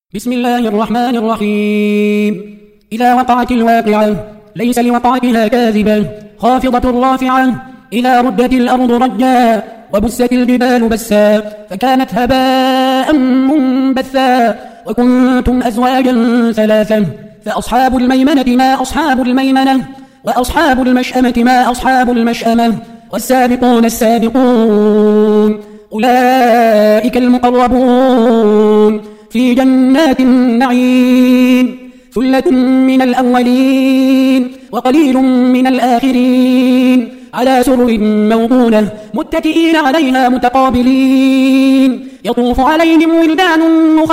بسم الله الرحمن الرحيم. إذا وقعت الواقعة ليس لوقعتها كاذبة خافضة رافعة إذا ردت الأرض رجا وبست الجبال بسا فكانت هباء منبثا وكنتم أزواجا ثلاثا فأصحاب الميمنة ما أصحاب الميمنة وأصحاب المشأمة ما أصحاب المشأمة والسابقون السابقون أولئك المقربون في جنات النعيم ثلة من الأولين وقليل من الآخرين على سرر موضونة متكئين عليها متقابلين يطوف عليهم ولدان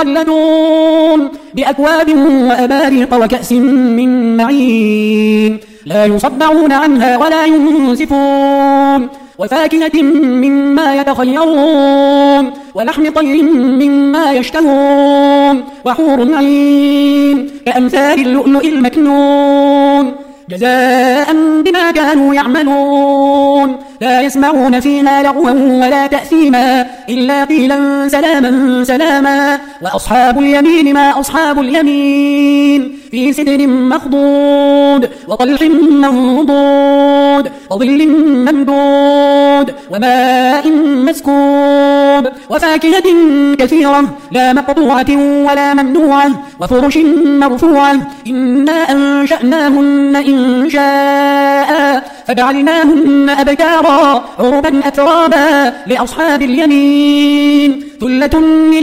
مخلدون بأكواب وأباريق وكأس من معين لا يصدعون عنها ولا ينزفون وفاكهة مما يتخيرون ولحم طير مما يشتهون وحور عين كأمثال اللؤلؤ المكنون جزاء بما كانوا يعملون لا يسمعون فيها لغوا ولا تأثيما إلا قيلا سلاما سلاما وأصحاب اليمين ما أصحاب اليمين في سدر مخضود وطلح منضود وظل ممدود وماء مسكوب وفاكهة كثيرة لا مقطوعة ولا ممنوعة وفرش مرفوعة إنا أنشأناهن إن شاء فجعلناهن أبكارا عربا أترابا لأصحاب اليمين ثلة من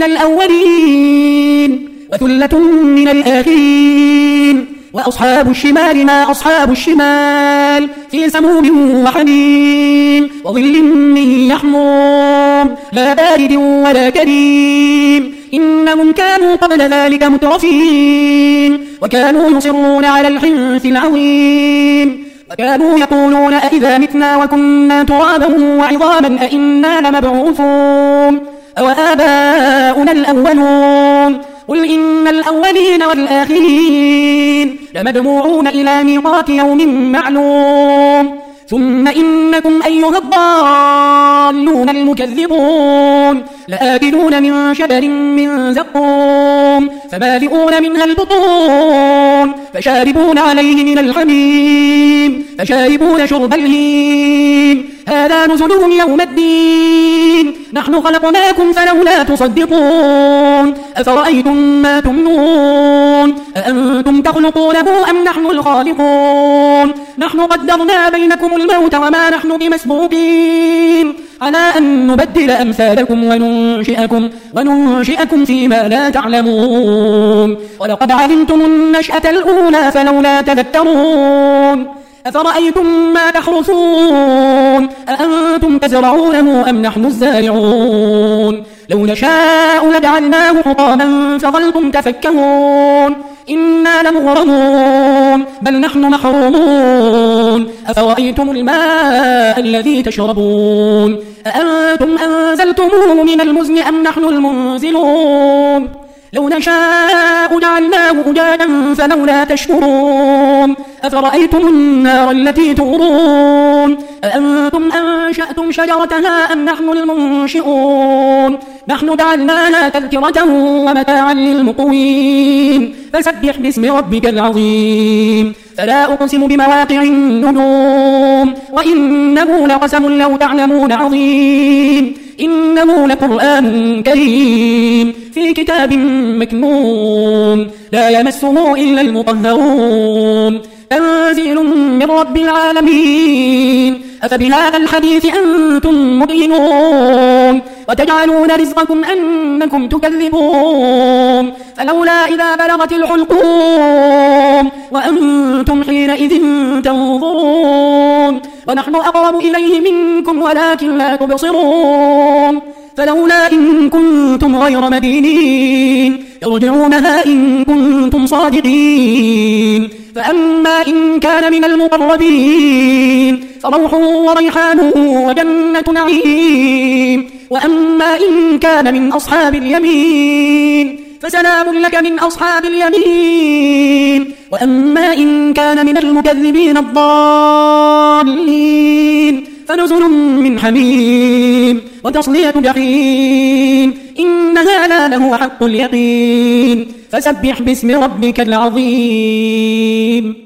الأولين وثلة من الآخرين وأصحاب الشمال ما أصحاب الشمال في سموم وحميم وظل من يحموم لا بارد ولا كريم إنهم كانوا قبل ذلك مترفين وكانوا يصرون على الحنث العظيم وكانوا يقولون أئذا متنا وكنا ترابا وعظاما أئنا لمبعوثون أو آباؤنا الأولون قل إن الأولين والآخرين لمجموعون إلى ميقات يوم معلوم ثم إنكم أيها الضالون المكذبون لآكلون من شجر من زقوم فمالئون منها البطون فشاربون عليه من الحميم فشاربون شرب الهيم هذا نزلهم يوم الدين نحن خلقناكم فلولا تصدقون أفرأيتم ما تمنون أأنتم تخلقونه أم نحن الخالقون نحن قدرنا بينكم الموت وما نحن بمسبوقين على أن نبدل أمثالكم وننشئكم فيما لا تعلمون ولقد علمتم النشأة الأولى فلولا تذكرون أفرأيتم ما تحرثون أأنتم تزرعونه أم نحن الزارعون لو نشاء لجعلناه حطاما فظلتم تفكهون إنا لمغرمون بل نحن محرومون أفرأيتم الماء الذي تشربون أأنتم أنزلتموه من المزن أم نحن المنزلون لو نشاء جعلناه أجاجا فلولا تشكرون أفرأيتم النار التي تورون أأنتم أنشأتم شجرتها أم نحن المنشئون نحن جعلناها تذكرة ومتاعا للمقوين فسبح باسم ربك العظيم فلا أقسم بمواقع النجوم وإنه لقسم لو تعلمون عظيم إنه لقرآن كريم في كتاب مكنون لا يمسه إلا المطهرون تنزيل من رب العالمين أفبهذا الحديث أنتم مدهنون وتجعلون رزقكم أنكم تكذبون فلولا إذا بلغت الحلقوم وأنتم حينئذ تنظرون ونحن أقرب إليه منكم ولكن لا تبصرون فلولا إن كنتم غير مدينين يرجعونها إن كنتم صادقين فأما إن كان من المقربين فروح وريحان وجنة نعيم وأما إن كان من أصحاب اليمين فسلام لك من أصحاب اليمين وأما إن كان من المكذبين الضالين فنزل من حميم وتصلية جحيم إن هذا لهو حق اليقين فسبح باسم ربك العظيم.